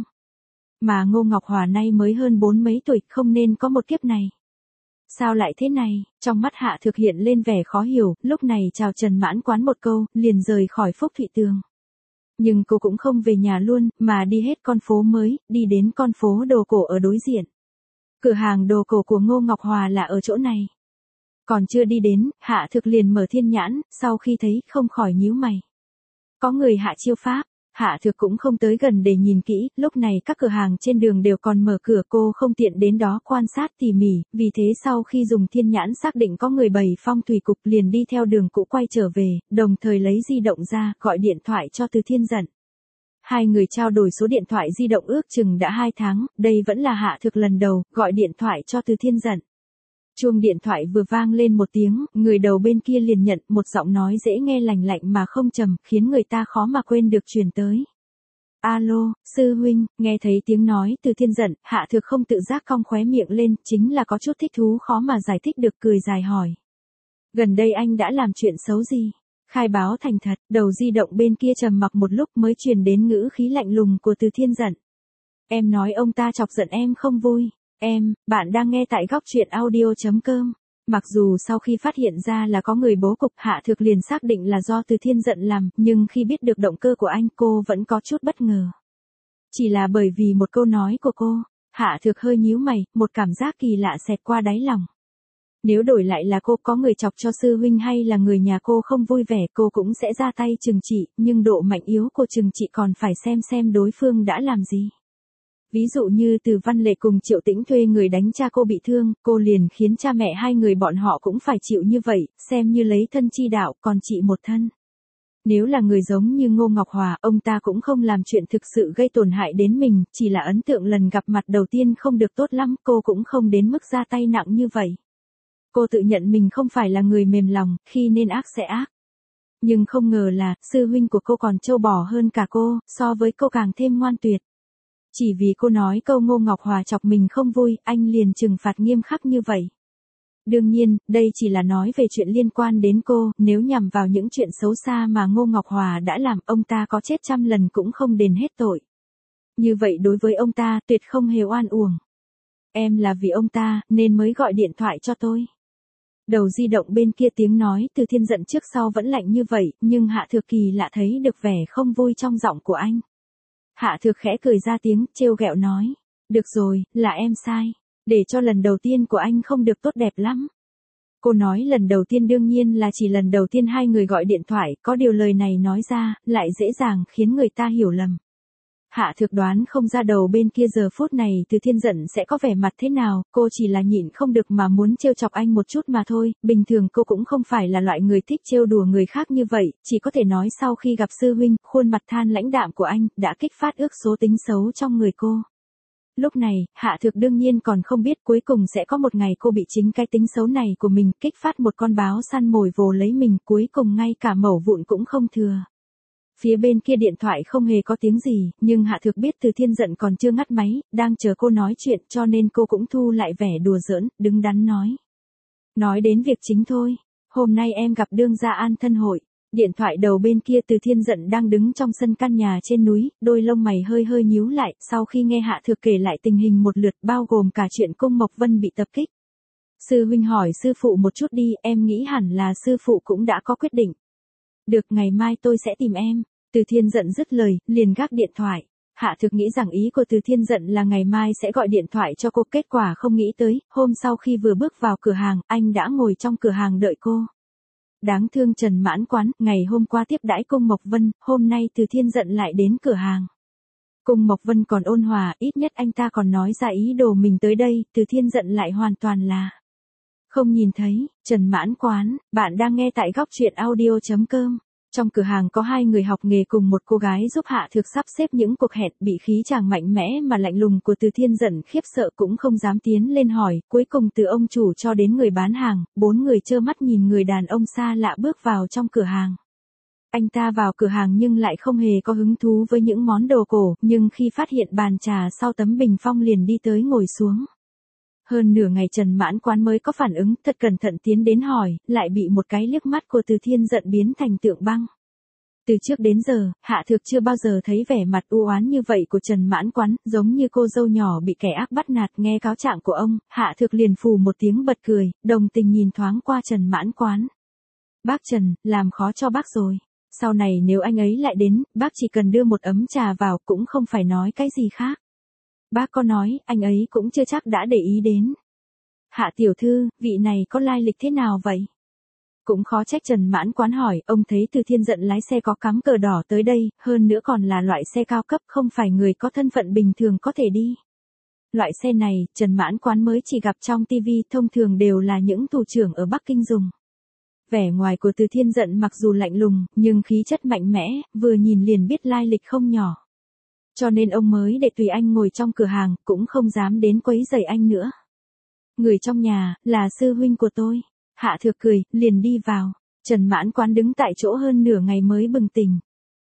Mà Ngô Ngọc Hòa nay mới hơn bốn mấy tuổi, không nên có một kiếp này. Sao lại thế này? Trong mắt Hạ Thược hiện lên vẻ khó hiểu, lúc này chào Trần Mãn Quán một câu, liền rời khỏi Phúc Thụy Tường. Nhưng cô cũng không về nhà luôn, mà đi hết con phố mới, đi đến con phố đồ cổ ở đối diện. Cửa hàng đồ cổ của Ngô Ngọc Hòa là ở chỗ này. Còn chưa đi đến, Hạ Thược liền mở thiên nhãn, sau khi thấy không khỏi nhíu mày. Có người hạ chiêu pháp. Hạ Thược cũng không tới gần để nhìn kỹ, lúc này các cửa hàng trên đường đều còn mở cửa, cô không tiện đến đó quan sát tỉ mỉ, vì thế sau khi dùng thiên nhãn xác định có người bày phong thủy cục liền đi theo đường cũ quay trở về, đồng thời lấy di động ra, gọi điện thoại cho Từ Thiên Dận. Hai người trao đổi số điện thoại di động ước chừng đã hai tháng, đây vẫn là Hạ Thược lần đầu, gọi điện thoại cho Từ Thiên Dận. Chuông điện thoại vừa vang lên một tiếng, người đầu bên kia liền nhận, một giọng nói dễ nghe lành lạnh mà không trầm, khiến người ta khó mà quên được truyền tới. Alo, sư huynh, nghe thấy tiếng nói Từ Thiên Dận, Hạ Thược không tự giác cong khóe miệng lên, chính là có chút thích thú khó mà giải thích được, cười dài hỏi. Gần đây anh đã làm chuyện xấu gì? Khai báo thành thật, đầu di động bên kia trầm mặc một lúc mới truyền đến ngữ khí lạnh lùng của Từ Thiên Dận. Em nói ông ta chọc giận em không vui. Em, bạn đang nghe tại góc truyện audio chấm com. Mặc dù sau khi phát hiện ra là có người bố cục, Hạ Thược liền xác định là do Từ Thiên Dận làm, nhưng khi biết được động cơ của anh cô vẫn có chút bất ngờ. Chỉ là bởi vì một câu nói của cô, Hạ Thược hơi nhíu mày, một cảm giác kỳ lạ xẹt qua đáy lòng. Nếu đổi lại là cô có người chọc cho sư huynh hay là người nhà cô không vui vẻ cô cũng sẽ ra tay trừng trị, nhưng độ mạnh yếu của trừng trị còn phải xem xem đối phương đã làm gì. Ví dụ như Từ Văn Lệ cùng Triệu Tĩnh thuê người đánh cha cô bị thương, cô liền khiến cha mẹ hai người bọn họ cũng phải chịu như vậy, xem như lấy thân chi đạo, còn trị một thân. Nếu là người giống như Ngô Ngọc Hòa, ông ta cũng không làm chuyện thực sự gây tổn hại đến mình, chỉ là ấn tượng lần gặp mặt đầu tiên không được tốt lắm, cô cũng không đến mức ra tay nặng như vậy. Cô tự nhận mình không phải là người mềm lòng, khi nên ác sẽ ác. Nhưng không ngờ là, sư huynh của cô còn trâu bò hơn cả cô, so với cô càng thêm ngoan tuyệt. Chỉ vì cô nói câu Ngô Ngọc Hòa chọc mình không vui, anh liền trừng phạt nghiêm khắc như vậy. Đương nhiên, đây chỉ là nói về chuyện liên quan đến cô, nếu nhằm vào những chuyện xấu xa mà Ngô Ngọc Hòa đã làm, ông ta có chết trăm lần cũng không đền hết tội. Như vậy đối với ông ta, tuyệt không hề oan uổng. Em là vì ông ta, nên mới gọi điện thoại cho tôi. Đầu di động bên kia tiếng nói Từ Thiên Dận trước sau vẫn lạnh như vậy, nhưng Hạ Thược kỳ lạ thấy được vẻ không vui trong giọng của anh. Hạ Thược khẽ cười ra tiếng, trêu ghẹo nói. Được rồi, là em sai. Để cho lần đầu tiên của anh không được tốt đẹp lắm. Cô nói lần đầu tiên đương nhiên là chỉ lần đầu tiên hai người gọi điện thoại, có điều lời này nói ra, lại dễ dàng khiến người ta hiểu lầm. Hạ Thược đoán không ra đầu bên kia giờ phút này Từ Thiên Dận sẽ có vẻ mặt thế nào, cô chỉ là nhịn không được mà muốn trêu chọc anh một chút mà thôi, bình thường cô cũng không phải là loại người thích trêu đùa người khác như vậy, chỉ có thể nói sau khi gặp sư huynh, khuôn mặt than lãnh đạm của anh, đã kích phát ước số tính xấu trong người cô. Lúc này, Hạ Thược đương nhiên còn không biết cuối cùng sẽ có một ngày cô bị chính cái tính xấu này của mình kích phát một con báo săn mồi vồ lấy mình, cuối cùng ngay cả mẩu vụn cũng không thừa. Phía bên kia điện thoại không hề có tiếng gì, nhưng Hạ Thược biết Từ Thiên Dận còn chưa ngắt máy, đang chờ cô nói chuyện cho nên cô cũng thu lại vẻ đùa giỡn, đứng đắn nói. Nói đến việc chính thôi, hôm nay em gặp đương gia an thân hội. Điện thoại đầu bên kia Từ Thiên Dận đang đứng trong sân căn nhà trên núi, đôi lông mày hơi hơi nhíu lại, sau khi nghe Hạ Thược kể lại tình hình một lượt bao gồm cả chuyện Cung Mộc Vân bị tập kích. Sư huynh hỏi sư phụ một chút đi, em nghĩ hẳn là sư phụ cũng đã có quyết định. Được, ngày mai tôi sẽ tìm em. Từ Thiên Dận dứt lời, liền gác điện thoại. Hạ Thực nghĩ rằng ý của Từ Thiên Dận là ngày mai sẽ gọi điện thoại cho cô, kết quả không nghĩ tới, hôm sau khi vừa bước vào cửa hàng, anh đã ngồi trong cửa hàng đợi cô. Đáng thương Trần Mãn Quán, ngày hôm qua tiếp đãi Cung Mộc Vân, hôm nay Từ Thiên Dận lại đến cửa hàng. Cung Mộc Vân còn ôn hòa, ít nhất anh ta còn nói ra ý đồ mình tới đây, Từ Thiên Dận lại hoàn toàn là không nhìn thấy. Trần Mãn Quán, bạn đang nghe tại góc truyện audio chấm com. Trong cửa hàng có hai người học nghề cùng một cô gái giúp Hạ Thực sắp xếp những cuộc hẹn, bị khí chàng mạnh mẽ mà lạnh lùng của Từ Thiên Dận khiếp sợ cũng không dám tiến lên hỏi, cuối cùng từ ông chủ cho đến người bán hàng, bốn người trơ mắt nhìn người đàn ông xa lạ bước vào trong cửa hàng. Anh ta vào cửa hàng nhưng lại không hề có hứng thú với những món đồ cổ, nhưng khi phát hiện bàn trà sau tấm bình phong liền đi tới ngồi xuống. Hơn nửa ngày Trần Mãn Quán mới có phản ứng, thật cẩn thận tiến đến hỏi, lại bị một cái liếc mắt của Từ Thiên Dận biến thành tượng băng. Từ trước đến giờ, Hạ Thực chưa bao giờ thấy vẻ mặt u oán như vậy của Trần Mãn Quán, giống như cô dâu nhỏ bị kẻ ác bắt nạt. Nghe cáo trạng của ông, Hạ Thực liền phù một tiếng bật cười, đồng tình nhìn thoáng qua Trần Mãn Quán. Bác Trần, làm khó cho bác rồi. Sau này nếu anh ấy lại đến, bác chỉ cần đưa một ấm trà vào cũng không phải nói cái gì khác. Bác có nói, anh ấy cũng chưa chắc đã để ý đến. Hạ tiểu thư, vị này có lai lịch thế nào vậy? Cũng khó trách. Trần Mãn Quán hỏi, ông thấy Từ Thiên Dận lái xe có cắm cờ đỏ tới đây, hơn nữa còn là loại xe cao cấp, không phải người có thân phận bình thường có thể đi. Loại xe này, Trần Mãn Quán mới chỉ gặp trong tivi, thông thường đều là những thủ trưởng ở Bắc Kinh dùng. Vẻ ngoài của Từ Thiên Dận mặc dù lạnh lùng, nhưng khí chất mạnh mẽ, vừa nhìn liền biết lai lịch không nhỏ. Cho nên ông mới để tùy anh ngồi trong cửa hàng, cũng không dám đến quấy rầy anh nữa. Người trong nhà, là sư huynh của tôi. Hạ Thực cười, liền đi vào. Trần Mãn Quán đứng tại chỗ hơn nửa ngày mới bừng tỉnh.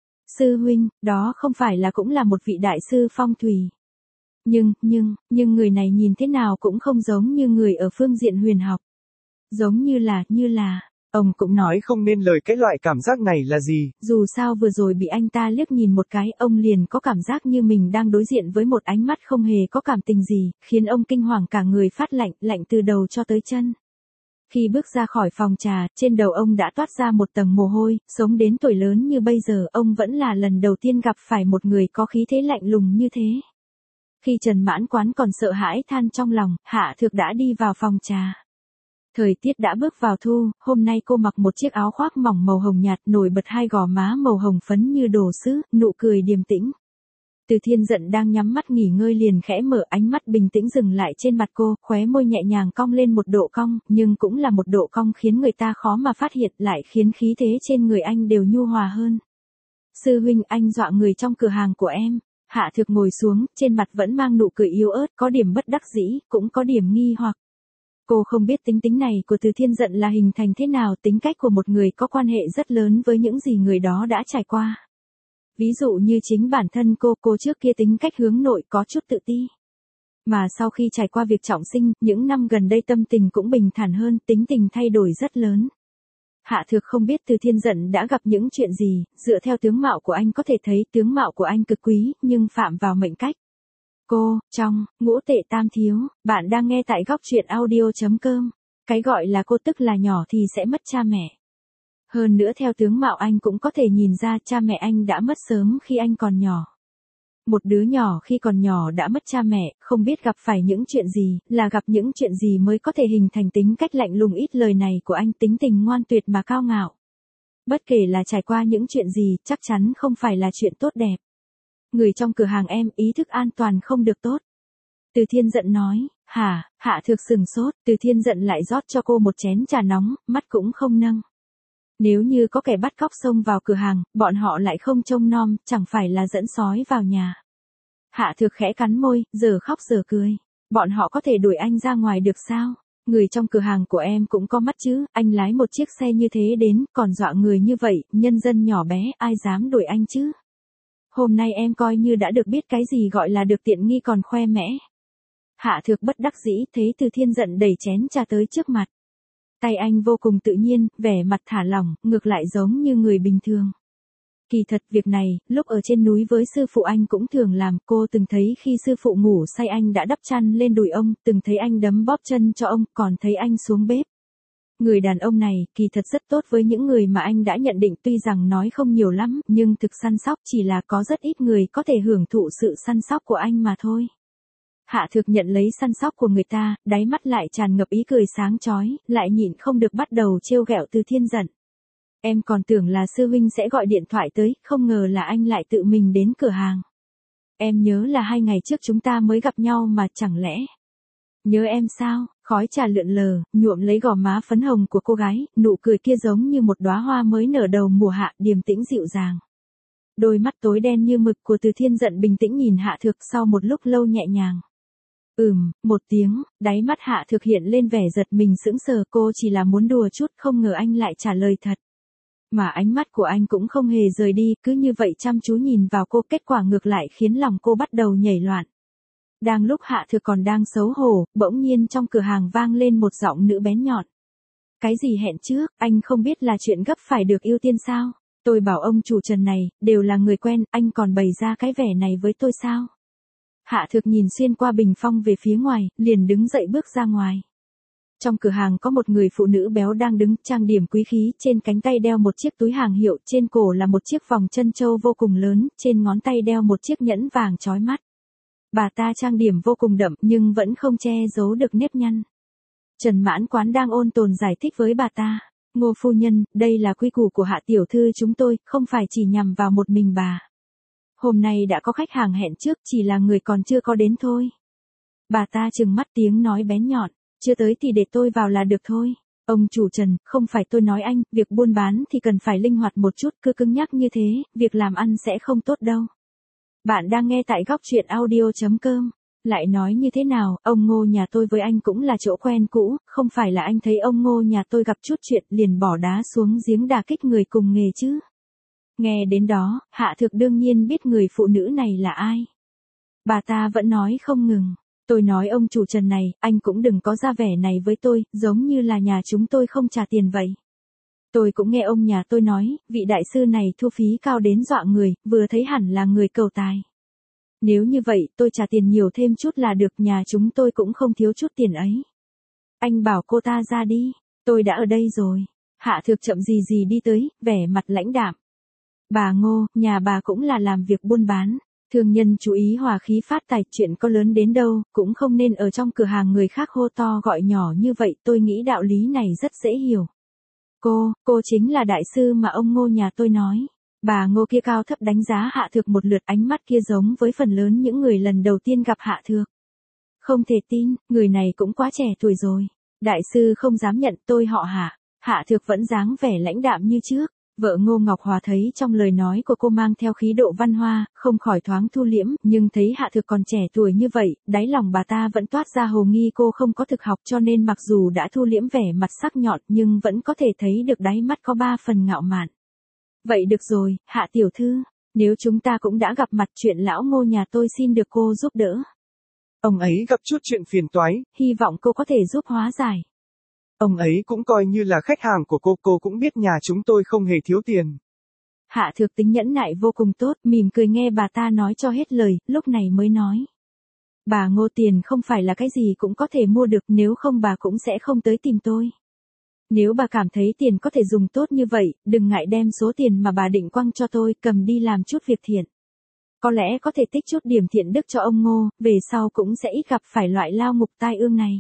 Sư huynh, đó không phải là cũng là một vị đại sư phong thủy. Nhưng, nhưng, nhưng người này nhìn thế nào cũng không giống như người ở phương diện huyền học. Giống như là, như là... Ông cũng nói không nên lời cái loại cảm giác này là gì. Dù sao vừa rồi bị anh ta liếc nhìn một cái, ông liền có cảm giác như mình đang đối diện với một ánh mắt không hề có cảm tình gì, khiến ông kinh hoàng cả người phát lạnh, lạnh từ đầu cho tới chân. Khi bước ra khỏi phòng trà, trên đầu ông đã toát ra một tầng mồ hôi, sống đến tuổi lớn như bây giờ, ông vẫn là lần đầu tiên gặp phải một người có khí thế lạnh lùng như thế. Khi Trần Mãn Quán còn sợ hãi than trong lòng, Hạ Thực đã đi vào phòng trà. Thời tiết đã bước vào thu, hôm nay cô mặc một chiếc áo khoác mỏng màu hồng nhạt, nổi bật hai gò má màu hồng phấn như đồ sứ, nụ cười điềm tĩnh. Từ Thiên Dận đang nhắm mắt nghỉ ngơi liền khẽ mở, ánh mắt bình tĩnh dừng lại trên mặt cô, khóe môi nhẹ nhàng cong lên một độ cong, nhưng cũng là một độ cong khiến người ta khó mà phát hiện, lại khiến khí thế trên người anh đều nhu hòa hơn. Sư huynh, anh dọa người trong cửa hàng của em. Hạ Thực ngồi xuống, trên mặt vẫn mang nụ cười yếu ớt, có điểm bất đắc dĩ, cũng có điểm nghi hoặc. Cô không biết tính tính này của Từ Thiên Dận là hình thành thế nào, tính cách của một người có quan hệ rất lớn với những gì người đó đã trải qua. Ví dụ như chính bản thân cô, cô trước kia tính cách hướng nội, có chút tự ti. Mà sau khi trải qua việc trọng sinh, những năm gần đây tâm tình cũng bình thản hơn, tính tình thay đổi rất lớn. Hạ Thực không biết Từ Thiên Dận đã gặp những chuyện gì, dựa theo tướng mạo của anh có thể thấy tướng mạo của anh cực quý, nhưng phạm vào mệnh cách. Cô, trong, ngũ tệ tam thiếu, bạn đang nghe tại góc truyện audio chấm com. Cái gọi là cô tức là nhỏ thì sẽ mất cha mẹ. Hơn nữa theo tướng mạo anh cũng có thể nhìn ra cha mẹ anh đã mất sớm khi anh còn nhỏ. Một đứa nhỏ khi còn nhỏ đã mất cha mẹ, không biết gặp phải những chuyện gì, là gặp những chuyện gì mới có thể hình thành tính cách lạnh lùng ít lời này của anh, tính tình ngoan tuyệt mà cao ngạo. Bất kể là trải qua những chuyện gì, chắc chắn không phải là chuyện tốt đẹp. Người trong cửa hàng em, ý thức an toàn không được tốt. Từ Thiên Dận nói, hả, Hạ Thực sừng sốt, Từ Thiên Dận lại rót cho cô một chén trà nóng, mắt cũng không nâng. Nếu như có kẻ bắt cóc xông vào cửa hàng, bọn họ lại không trông nom, chẳng phải là dẫn sói vào nhà. Hạ Thực khẽ cắn môi, giờ khóc giờ cười. Bọn họ có thể đuổi anh ra ngoài được sao? Người trong cửa hàng của em cũng có mắt chứ, anh lái một chiếc xe như thế đến, còn dọa người như vậy, nhân dân nhỏ bé, ai dám đuổi anh chứ? Hôm nay em coi như đã được biết cái gì gọi là được tiện nghi còn khoe mẽ. Hạ Thực bất đắc dĩ, thế Từ Thiên Dận đẩy chén trà tới trước mặt. Tay anh vô cùng tự nhiên, vẻ mặt thả lỏng, ngược lại giống như người bình thường. Kỳ thật việc này, lúc ở trên núi với sư phụ anh cũng thường làm, cô từng thấy khi sư phụ ngủ say anh đã đắp chăn lên đùi ông, từng thấy anh đấm bóp chân cho ông, còn thấy anh xuống bếp. Người đàn ông này kỳ thật rất tốt với những người mà anh đã nhận định, tuy rằng nói không nhiều lắm, nhưng thực săn sóc, chỉ là có rất ít người có thể hưởng thụ sự săn sóc của anh mà thôi. Hạ Thược nhận lấy săn sóc của người ta, đáy mắt lại tràn ngập ý cười sáng chói, lại nhịn không được bắt đầu trêu ghẹo Từ Thiên giận. Em còn tưởng là sư huynh sẽ gọi điện thoại tới, không ngờ là anh lại tự mình đến cửa hàng. Em nhớ là hai ngày trước chúng ta mới gặp nhau mà, chẳng lẽ... Nhớ em sao? Khói trà lượn lờ, nhuộm lấy gò má phấn hồng của cô gái, nụ cười kia giống như một đóa hoa mới nở đầu mùa hạ, điềm tĩnh dịu dàng. Đôi mắt tối đen như mực của Từ Thiên giận bình tĩnh nhìn Hạ Thược, sau một lúc lâu nhẹ nhàng. Ừm, một tiếng, đáy mắt Hạ Thược hiện lên vẻ giật mình sững sờ, cô chỉ là muốn đùa chút, không ngờ anh lại trả lời thật. Mà ánh mắt của anh cũng không hề rời đi, cứ như vậy chăm chú nhìn vào cô, kết quả ngược lại khiến lòng cô bắt đầu nhảy loạn. Đang lúc Hạ Thược còn đang xấu hổ, bỗng nhiên trong cửa hàng vang lên một giọng nữ bén nhọn. Cái gì hẹn trước, anh không biết là chuyện gấp phải được ưu tiên sao? Tôi bảo ông chủ Trần này, đều là người quen, anh còn bày ra cái vẻ này với tôi sao? Hạ Thược nhìn xuyên qua bình phong về phía ngoài, liền đứng dậy bước ra ngoài. Trong cửa hàng có một người phụ nữ béo đang đứng, trang điểm quý khí, trên cánh tay đeo một chiếc túi hàng hiệu, trên cổ là một chiếc vòng chân châu vô cùng lớn, trên ngón tay đeo một chiếc nhẫn vàng chói mắt. Bà ta trang điểm vô cùng đậm nhưng vẫn không che giấu được nếp nhăn. Trần Mãn Quán đang ôn tồn giải thích với bà ta. Ngô phu nhân, đây là quy củ của Hạ tiểu thư chúng tôi, không phải chỉ nhằm vào một mình bà. Hôm nay đã có khách hàng hẹn trước, chỉ là người còn chưa có đến thôi. Bà ta trừng mắt, tiếng nói bén nhọn, chưa tới thì để tôi vào là được thôi. Ông chủ Trần, không phải tôi nói anh, việc buôn bán thì cần phải linh hoạt một chút, cứ cứng nhắc như thế, việc làm ăn sẽ không tốt đâu. Bạn đang nghe tại góc truyện audio chấm com. Lại nói như thế nào, ông Ngô nhà tôi với anh cũng là chỗ quen cũ, không phải là anh thấy ông Ngô nhà tôi gặp chút chuyện liền bỏ đá xuống giếng đả kích người cùng nghề chứ. Nghe đến đó, Hạ Thược đương nhiên biết người phụ nữ này là ai. Bà ta vẫn nói không ngừng. Tôi nói ông chủ Trần này, anh cũng đừng có ra vẻ này với tôi, giống như là nhà chúng tôi không trả tiền vậy. Tôi cũng nghe ông nhà tôi nói, vị đại sư này thu phí cao đến dọa người, vừa thấy hẳn là người cầu tài. Nếu như vậy, tôi trả tiền nhiều thêm chút là được, nhà chúng tôi cũng không thiếu chút tiền ấy. Anh bảo cô ta ra đi, tôi đã ở đây rồi. Hạ Thược chậm gì gì đi tới, vẻ mặt lãnh đạm. Bà Ngô, nhà bà cũng là làm việc buôn bán. Thương nhân chú ý hòa khí phát tài, chuyện có lớn đến đâu, cũng không nên ở trong cửa hàng người khác hô to gọi nhỏ như vậy, tôi nghĩ đạo lý này rất dễ hiểu. Cô, cô chính là đại sư mà ông Ngô nhà tôi nói. Bà Ngô kia cao thấp đánh giá Hạ Thược một lượt, ánh mắt kia giống với phần lớn những người lần đầu tiên gặp Hạ Thược. Không thể tin, người này cũng quá trẻ tuổi rồi. Đại sư không dám nhận, tôi họ Hạ. Hạ Thược vẫn dáng vẻ lãnh đạm như trước. Vợ Ngô Ngọc Hòa thấy trong lời nói của cô mang theo khí độ văn hoa, không khỏi thoáng thu liễm, nhưng thấy Hạ Thược còn trẻ tuổi như vậy, đáy lòng bà ta vẫn toát ra hồ nghi cô không có thực học, cho nên mặc dù đã thu liễm vẻ mặt sắc nhọn nhưng vẫn có thể thấy được đáy mắt có ba phần ngạo mạn. Vậy được rồi, Hạ tiểu thư, nếu chúng ta cũng đã gặp mặt, chuyện lão Ngô nhà tôi xin được cô giúp đỡ. Ông ấy gặp chút chuyện phiền toái, hy vọng cô có thể giúp hóa giải. Ông ấy cũng coi như là khách hàng của cô, cô cũng biết nhà chúng tôi không hề thiếu tiền. Hạ Thược tính nhẫn nại vô cùng tốt, mỉm cười nghe bà ta nói cho hết lời, lúc này mới nói. Bà Ngô, tiền không phải là cái gì cũng có thể mua được, nếu không bà cũng sẽ không tới tìm tôi. Nếu bà cảm thấy tiền có thể dùng tốt như vậy, đừng ngại đem số tiền mà bà định quăng cho tôi, cầm đi làm chút việc thiện. Có lẽ có thể tích chút điểm thiện đức cho ông Ngô, về sau cũng sẽ ít gặp phải loại lao ngục tai ương này.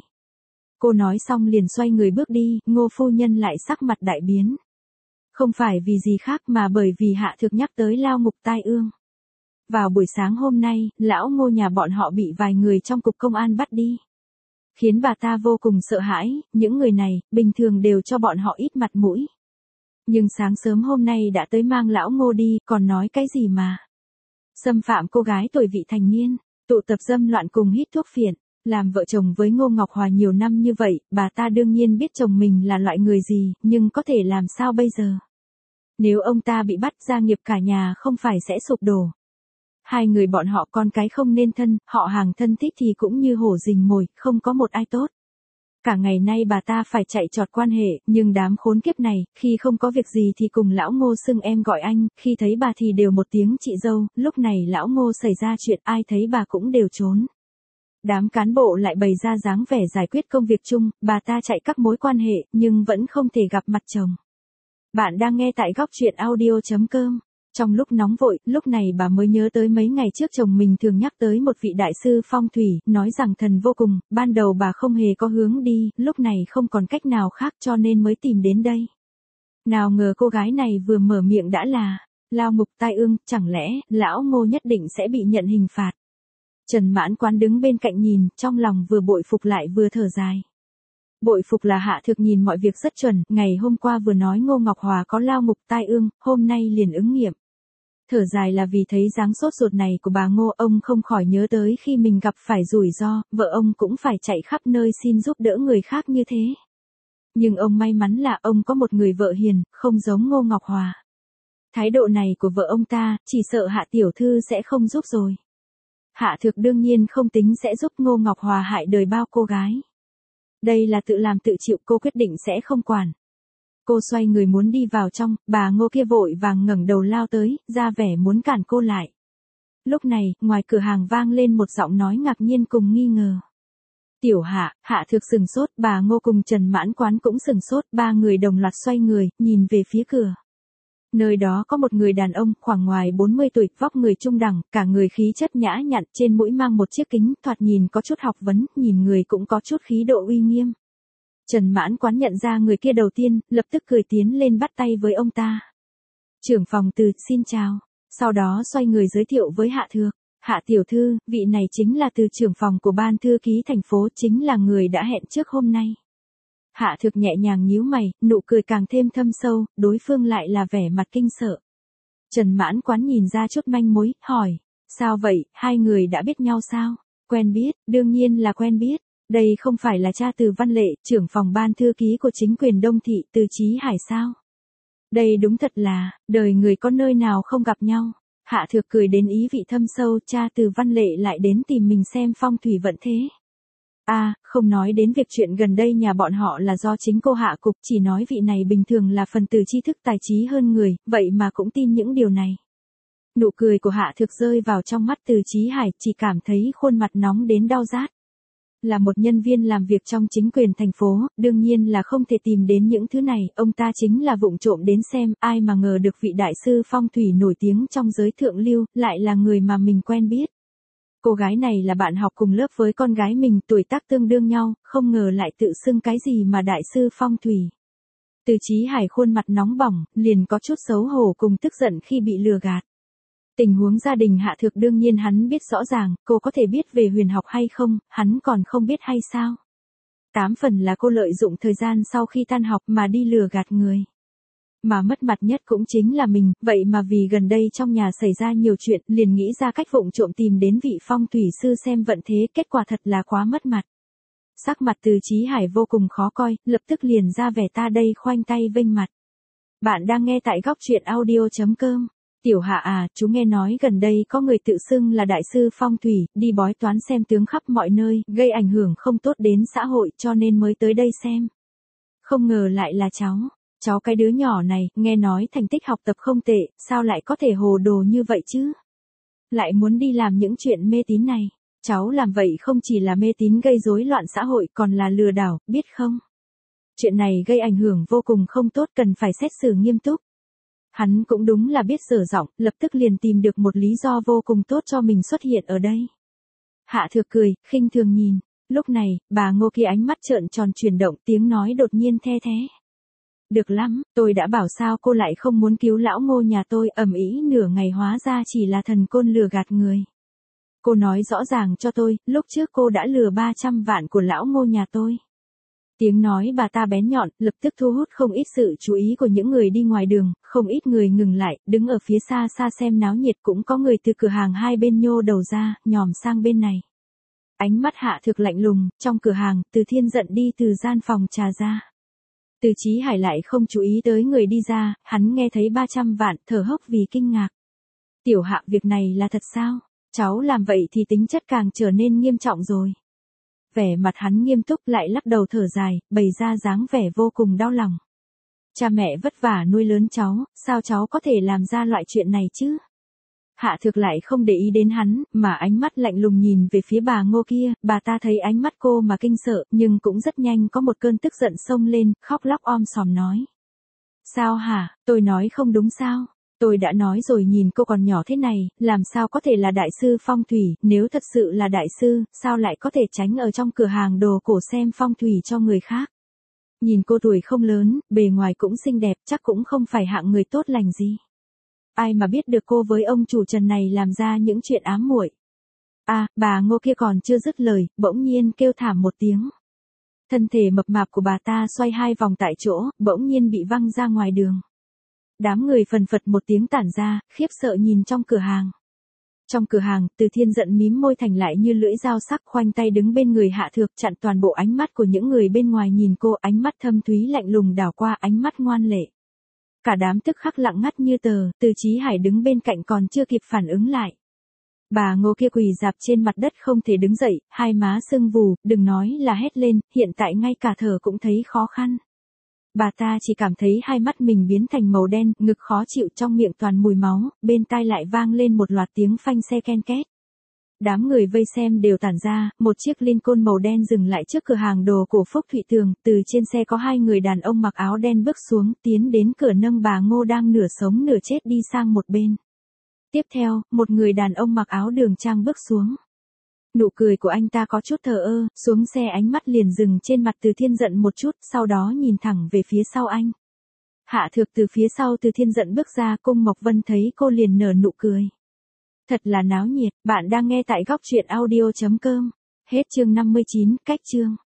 Cô nói xong liền xoay người bước đi, Ngô phu nhân lại sắc mặt đại biến. Không phải vì gì khác mà bởi vì Hạ Thược nhắc tới lao ngục tai ương. Vào buổi sáng hôm nay, lão Ngô nhà bọn họ bị vài người trong cục công an bắt đi. Khiến bà ta vô cùng sợ hãi, những người này, bình thường đều cho bọn họ ít mặt mũi. Nhưng sáng sớm hôm nay đã tới mang lão Ngô đi, còn nói cái gì mà. Xâm phạm cô gái tuổi vị thành niên, tụ tập dâm loạn cùng hít thuốc phiện. Làm vợ chồng với Ngô Ngọc Hòa nhiều năm như vậy, bà ta đương nhiên biết chồng mình là loại người gì, nhưng có thể làm sao bây giờ? Nếu ông ta bị bắt, gia nghiệp cả nhà không phải sẽ sụp đổ. Hai người bọn họ con cái không nên thân, họ hàng thân thích thì cũng như hổ rình mồi, không có một ai tốt. Cả ngày nay bà ta phải chạy trọt quan hệ, nhưng đám khốn kiếp này, khi không có việc gì thì cùng lão Ngô xưng em gọi anh, khi thấy bà thì đều một tiếng chị dâu, lúc này lão Ngô xảy ra chuyện ai thấy bà cũng đều trốn. Đám cán bộ lại bày ra dáng vẻ giải quyết công việc chung, bà ta chạy các mối quan hệ, nhưng vẫn không thể gặp mặt chồng. Bạn đang nghe tại góc truyện audio chấm com. Trong lúc nóng vội, lúc này bà mới nhớ tới mấy ngày trước chồng mình thường nhắc tới một vị đại sư phong thủy, nói rằng thần vô cùng, ban đầu bà không hề có hướng đi, lúc này không còn cách nào khác cho nên mới tìm đến đây. Nào ngờ cô gái này vừa mở miệng đã là, lao ngục tai ương, chẳng lẽ, lão Ngô nhất định sẽ bị nhận hình phạt. Trần Mãn Quán đứng bên cạnh nhìn, trong lòng vừa bội phục lại vừa thở dài. Bội phục là Hạ Thược nhìn mọi việc rất chuẩn, ngày hôm qua vừa nói Ngô Ngọc Hòa có lao ngục tai ương, hôm nay liền ứng nghiệm. Thở dài là vì thấy dáng sốt ruột này của bà Ngô, ông không khỏi nhớ tới khi mình gặp phải rủi ro, vợ ông cũng phải chạy khắp nơi xin giúp đỡ người khác như thế. Nhưng ông may mắn là ông có một người vợ hiền, không giống Ngô Ngọc Hòa. Thái độ này của vợ ông ta, chỉ sợ Hạ tiểu thư sẽ không giúp rồi. Hạ Thược đương nhiên không tính sẽ giúp Ngô Ngọc Hòa hại đời bao cô gái. Đây là tự làm tự chịu, cô quyết định sẽ không quản. Cô xoay người muốn đi vào trong, bà Ngô kia vội vàng ngẩng đầu lao tới, ra vẻ muốn cản cô lại. Lúc này, ngoài cửa hàng vang lên một giọng nói ngạc nhiên cùng nghi ngờ. Tiểu Hạ, Hạ Thược sừng sốt, bà Ngô cùng Trần Mãn Quán cũng sừng sốt, ba người đồng loạt xoay người, nhìn về phía cửa. Nơi đó có một người đàn ông, khoảng ngoài bốn mươi tuổi, vóc người trung đẳng, cả người khí chất nhã nhặn, trên mũi mang một chiếc kính, thoạt nhìn có chút học vấn, nhìn người cũng có chút khí độ uy nghiêm. Trần Mãn Quán nhận ra người kia đầu tiên, lập tức cười tiến lên bắt tay với ông ta. Trưởng phòng Từ, xin chào. Sau đó xoay người giới thiệu với Hạ Thược. Hạ tiểu thư, vị này chính là Từ trưởng phòng của ban thư ký thành phố, chính là người đã hẹn trước hôm nay. Hạ Thược nhẹ nhàng nhíu mày, nụ cười càng thêm thâm sâu, đối phương lại là vẻ mặt kinh sợ. Trần Mãn Quán nhìn ra chút manh mối, hỏi, sao vậy, hai người đã biết nhau sao? Quen biết, đương nhiên là quen biết. Đây không phải là cha Từ Văn Lệ, trưởng phòng ban thư ký của chính quyền Đông Thị, Từ Chí Hải sao? Đây đúng thật là, đời người có nơi nào không gặp nhau. Hạ Thược cười đến ý vị thâm sâu, cha Từ Văn Lệ lại đến tìm mình xem phong thủy vận thế. À, không nói đến việc chuyện gần đây nhà bọn họ là do chính cô Hạ Cục, chỉ nói vị này bình thường là phần tử tri thức tài trí hơn người, vậy mà cũng tin những điều này. Nụ cười của Hạ Thược rơi vào trong mắt Từ Chí Hải, chỉ cảm thấy khuôn mặt nóng đến đau rát. Là một nhân viên làm việc trong chính quyền thành phố, đương nhiên là không thể tìm đến những thứ này, ông ta chính là vụng trộm đến xem, ai mà ngờ được vị đại sư phong thủy nổi tiếng trong giới thượng lưu, lại là người mà mình quen biết. Cô gái này là bạn học cùng lớp với con gái mình, tuổi tác tương đương nhau, không ngờ lại tự xưng cái gì mà đại sư phong thủy. Từ Chí Hải khuôn mặt nóng bỏng, liền có chút xấu hổ cùng tức giận khi bị lừa gạt. Tình huống gia đình Hạ Thược đương nhiên hắn biết rõ ràng, cô có thể biết về huyền học hay không, hắn còn không biết hay sao. Tám phần là cô lợi dụng thời gian sau khi tan học mà đi lừa gạt người. Mà mất mặt nhất cũng chính là mình, vậy mà vì gần đây trong nhà xảy ra nhiều chuyện, liền nghĩ ra cách vụng trộm tìm đến vị phong thủy sư xem vận thế, kết quả thật là quá mất mặt. Sắc mặt Từ Chí Hải vô cùng khó coi, lập tức liền ra vẻ ta đây khoanh tay vênh mặt. Bạn đang nghe tại góc truyện audio chấm com. Tiểu Hạ à, chú nghe nói gần đây có người tự xưng là đại sư phong thủy, đi bói toán xem tướng khắp mọi nơi, gây ảnh hưởng không tốt đến xã hội cho nên mới tới đây xem. Không ngờ lại là cháu, cháu cái đứa nhỏ này, nghe nói thành tích học tập không tệ, sao lại có thể hồ đồ như vậy chứ? Lại muốn đi làm những chuyện mê tín này, cháu làm vậy không chỉ là mê tín gây rối loạn xã hội còn là lừa đảo, biết không? Chuyện này gây ảnh hưởng vô cùng không tốt, cần phải xét xử nghiêm túc. Hắn cũng đúng là biết sử giọng, lập tức liền tìm được một lý do vô cùng tốt cho mình xuất hiện ở đây. Hạ Thược cười, khinh thường nhìn. Lúc này, bà Ngô kia ánh mắt trợn tròn chuyển động, tiếng nói đột nhiên the thế. Được lắm, tôi đã bảo sao cô lại không muốn cứu lão Ngô nhà tôi, ầm ĩ nửa ngày hóa ra chỉ là thần côn lừa gạt người. Cô nói rõ ràng cho tôi, lúc trước cô đã lừa ba trăm vạn của lão Ngô nhà tôi. Tiếng nói bà ta bén nhọn, lập tức thu hút không ít sự chú ý của những người đi ngoài đường, không ít người ngừng lại, đứng ở phía xa xa xem náo nhiệt, cũng có người từ cửa hàng hai bên nhô đầu ra, nhòm sang bên này. Ánh mắt Hạ Thược lạnh lùng, trong cửa hàng, Từ Thiên giận đi từ gian phòng trà ra. Từ Chí Hải lại không chú ý tới người đi ra, hắn nghe thấy ba trăm vạn, thở hốc vì kinh ngạc. Tiểu Hạ, việc này là thật sao? Cháu làm vậy thì tính chất càng trở nên nghiêm trọng rồi. Vẻ mặt hắn nghiêm túc lại lắc đầu thở dài, bày ra dáng vẻ vô cùng đau lòng. Cha mẹ vất vả nuôi lớn cháu, sao cháu có thể làm ra loại chuyện này chứ? Hạ Thược lại không để ý đến hắn, mà ánh mắt lạnh lùng nhìn về phía bà Ngô kia, bà ta thấy ánh mắt cô mà kinh sợ, nhưng cũng rất nhanh có một cơn tức giận xông lên, khóc lóc om sòm nói. Sao hả, tôi nói không đúng sao? Tôi đã nói rồi nhìn cô còn nhỏ thế này, làm sao có thể là đại sư phong thủy, nếu thật sự là đại sư, sao lại có thể tránh ở trong cửa hàng đồ cổ xem phong thủy cho người khác? Nhìn cô tuổi không lớn, bề ngoài cũng xinh đẹp, chắc cũng không phải hạng người tốt lành gì. Ai mà biết được cô với ông chủ Trần này làm ra những chuyện ám muội. À, bà Ngô kia còn chưa dứt lời, bỗng nhiên kêu thảm một tiếng. Thân thể mập mạp của bà ta xoay hai vòng tại chỗ, bỗng nhiên bị văng ra ngoài đường. Đám người phần phật một tiếng tản ra, khiếp sợ nhìn trong cửa hàng. Trong cửa hàng, Từ Thiên giận mím môi thành lại như lưỡi dao sắc, khoanh tay đứng bên người Hạ Thược, chặn toàn bộ ánh mắt của những người bên ngoài nhìn cô, ánh mắt thâm thúy lạnh lùng đảo qua ánh mắt ngoan lệ. Cả đám tức khắc lặng ngắt như tờ, Từ Chí Hải đứng bên cạnh còn chưa kịp phản ứng lại. Bà Ngô kia quỳ rạp trên mặt đất không thể đứng dậy, hai má sưng vù, đừng nói là hét lên, hiện tại ngay cả thở cũng thấy khó khăn. Bà ta chỉ cảm thấy hai mắt mình biến thành màu đen, ngực khó chịu, trong miệng toàn mùi máu, bên tai lại vang lên một loạt tiếng phanh xe ken két. Đám người vây xem đều tản ra, một chiếc Lincoln màu đen dừng lại trước cửa hàng đồ cổ Phúc Thụy Tường, từ trên xe có hai người đàn ông mặc áo đen bước xuống, tiến đến cửa nâng bà Ngô đang nửa sống nửa chết đi sang một bên. Tiếp theo, một người đàn ông mặc áo đường trang bước xuống. Nụ cười của anh ta có chút thờ ơ, xuống xe ánh mắt liền dừng trên mặt Từ Thiên giận một chút, sau đó nhìn thẳng về phía sau anh. Hạ Thược từ phía sau Từ Thiên giận bước ra, Cung Mộc Vân thấy cô liền nở nụ cười. Thật là náo nhiệt, bạn đang nghe tại góc truyện audio chấm com. Hết chương năm mươi chín, cách chương.